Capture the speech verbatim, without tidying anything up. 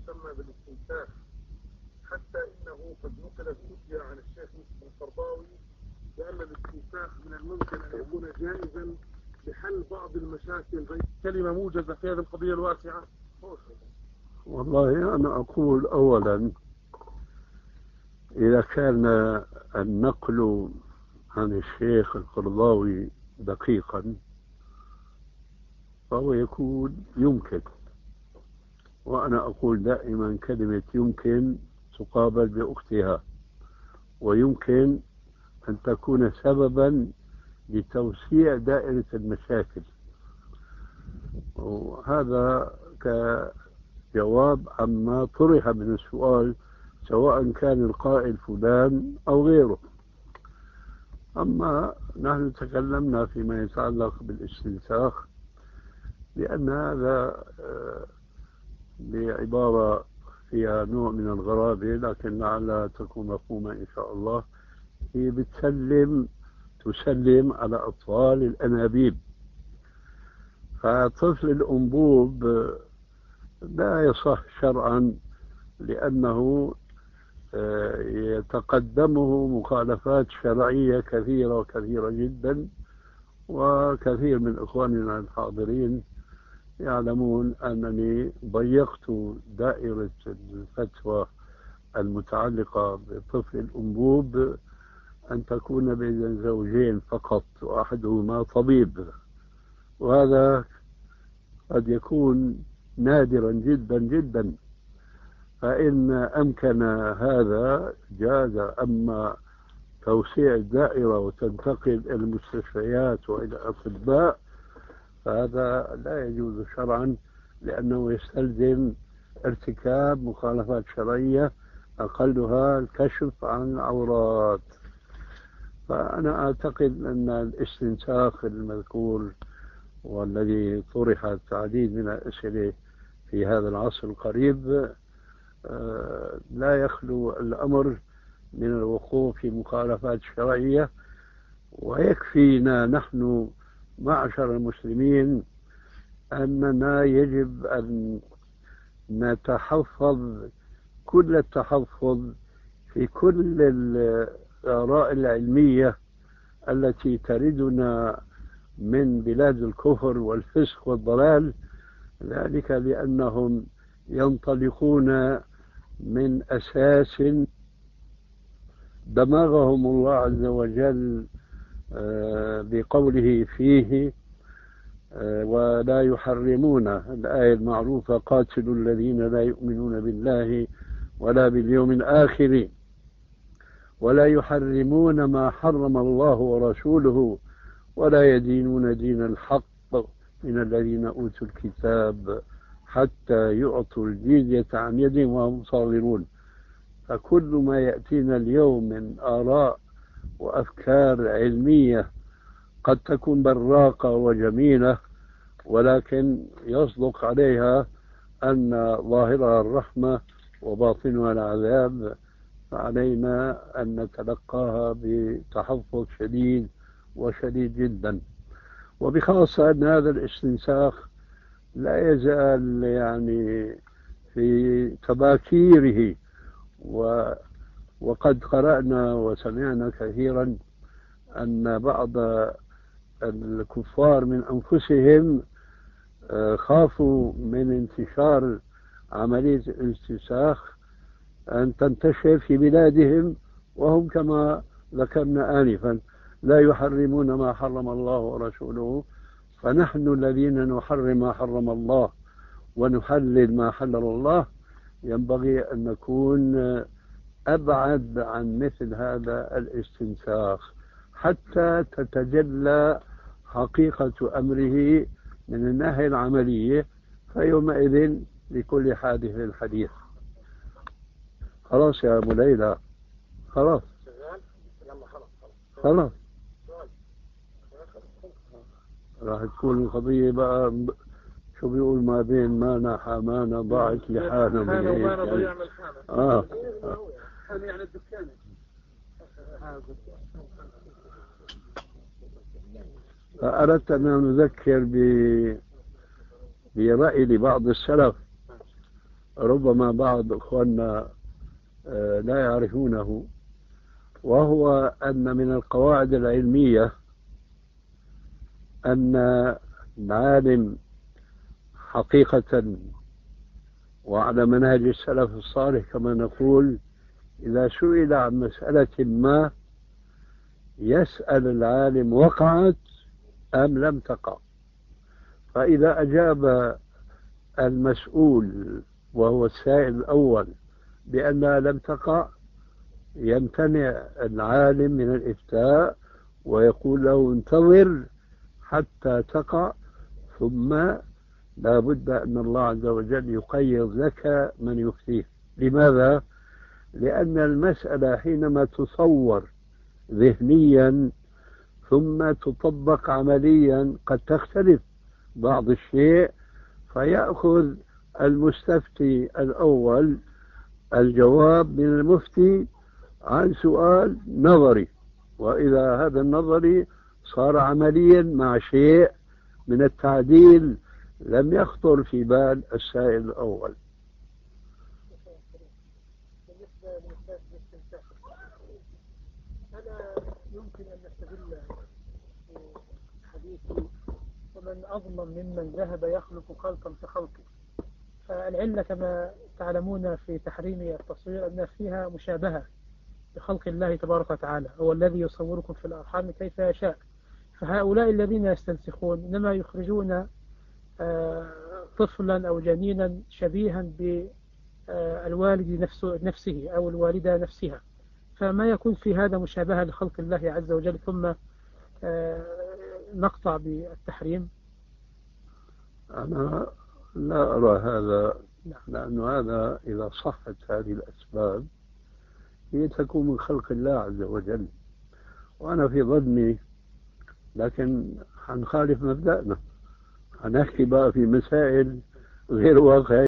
يسمى بالاستنساخ، حتى إنه قد نقلت فتيا عن الشيخ مسلم القرضاوي بأن الاستنساخ من الممكن أن يكون جائزا لحل بعض المشاكل. كلمة موجزة في هذه القضية الواسعة. والله أنا أقول أولا، إذا كان النقل عن الشيخ القرضاوي دقيقا فهو يكون يمكن، وأنا أقول دائما كلمة يمكن تقابل بأختها، ويمكن أن تكون سببا لتوسيع دائرة المشاكل. وهذا كجواب عما طرح من السؤال، سواء كان القائل فلان أو غيره. أما نحن تكلمنا فيما يتعلق بالاستنساخ، لأن هذا بعبارة فيها نوع من الغرابة، لكن لعلها تكون مفهومة إن شاء الله. هي بتسلم تسلم على أطفال الأنابيب، فطفل الأنبوب لا يصح شرعا، لأنه يتقدمه مخالفات شرعية كثيرة وكثيرة جدا، وكثير من إخواننا الحاضرين يعلمون أنني ضيقت دائرة الفتوى المتعلقة بطفل الأنبوب أن تكون بين زوجين فقط وأحدهما طبيب، وهذا قد يكون نادرا جدا جدا. فإن أمكن هذا جاز، أما توسيع الدائرة وتنتقل إلى المستشفيات وإلى الأطباء فهذا لا يجوز شرعا، لأنه يستلزم ارتكاب مخالفات شرعية أقلها الكشف عن العورات. فأنا أعتقد أن الاستنساخ المذكور والذي طرحت العديد من الأسئلة في هذا العصر القريب لا يخلو الأمر من الوقوع في مخالفات شرعية. ويكفينا نحن معشر المسلمين أننا يجب أن نتحفظ كل التحفظ في كل الآراء العلمية التي تردنا من بلاد الكفر والفسق والضلال، ذلك لأنهم ينطلقون من أساس دمغهم الله عز وجل بقوله فيه ولا يحرمون الآية المعروفة: قاتلوا الذين لا يؤمنون بالله ولا باليوم الآخر ولا يحرمون ما حرم الله ورسوله ولا يدينون دين الحق من الذين أوتوا الكتاب حتى يعطوا الجزية عن يد وهم صاغرون. فكل ما يأتينا اليوم من آراء وأفكار علمية قد تكون براقة وجميلة، ولكن يصدق عليها أن ظاهرها الرحمة وباطنها العذاب، فعلينا أن نتلقاها بتحفظ شديد وشديد جدا. وبخاصة أن هذا الاستنساخ لا يزال يعني في تباكيره، و وقد قرأنا وسمعنا كثيرا أن بعض الكفار من أنفسهم خافوا من انتشار عملية الاستنساخ أن تنتشر في بلادهم، وهم كما ذكرنا آنفا لا يحرمون ما حرم الله ورسوله. فنحن الذين نحرم ما حرم الله ونحلل ما حلل الله ينبغي أن نكون أبعد عن مثل هذا الاستنساخ حتى تتجلى حقيقة أمره من الناحية العملية، فيومئذ لكل حادث الحديث. خلاص يا أبو ليلى، خلاص خلاص راح تكون القضية بقى شو بيقول ما بين ما حمانا ضاعت لحانا من هيك يعني. آه. يعني الدكان فأردت أن نذكر ب... برأي لبعض السلف ربما بعض إخواننا لا يعرفونه، وهو أن من القواعد العلمية أن العالم حقيقة وعلى منهج السلف الصالح كما نقول إذا سئل عن مسألة ما يسأل العالم وقعت أم لم تقع، فإذا أجاب المسؤول وهو السائل الأول بأنها لم تقع يمتنع العالم من الإفتاء ويقول له انتظر حتى تقع، ثم لا بد أن الله عز وجل يقيض لك من يفتيه. لماذا؟ لأن المسألة حينما تصور ذهنيا ثم تطبق عمليا قد تختلف بعض الشيء، فيأخذ المستفتي الأول الجواب من المفتي عن سؤال نظري، وإذا هذا النظري صار عمليا مع شيء من التعديل لم يخطر في بال السائل الأول. أنا يمكن أن نستدل في حديثي ومن أظلم ممن ذهب يخلق خلقا كخلقه. فالعلة كما تعلمون في تحريم التصوير أن فيها مشابهة بخلق الله تبارك وتعالى، هو الذي يصوركم في الأرحام كيف يشاء. فهؤلاء الذين يستنسخون إنما يخرجون طفلا أو جنينا شبيها بالوالد نفسه, نفسه أو الوالدة نفسها، فما يكون في هذا مشابهة لخلق الله عز وجل ثم نقطع بالتحريم. أنا لا أرى هذا، لأن هذا إذا صحت هذه الأسباب هي تكون من خلق الله عز وجل، وأنا في ظني، لكن حنخالف مبدأنا، حنحكي بقى في مسائل غير واقعية.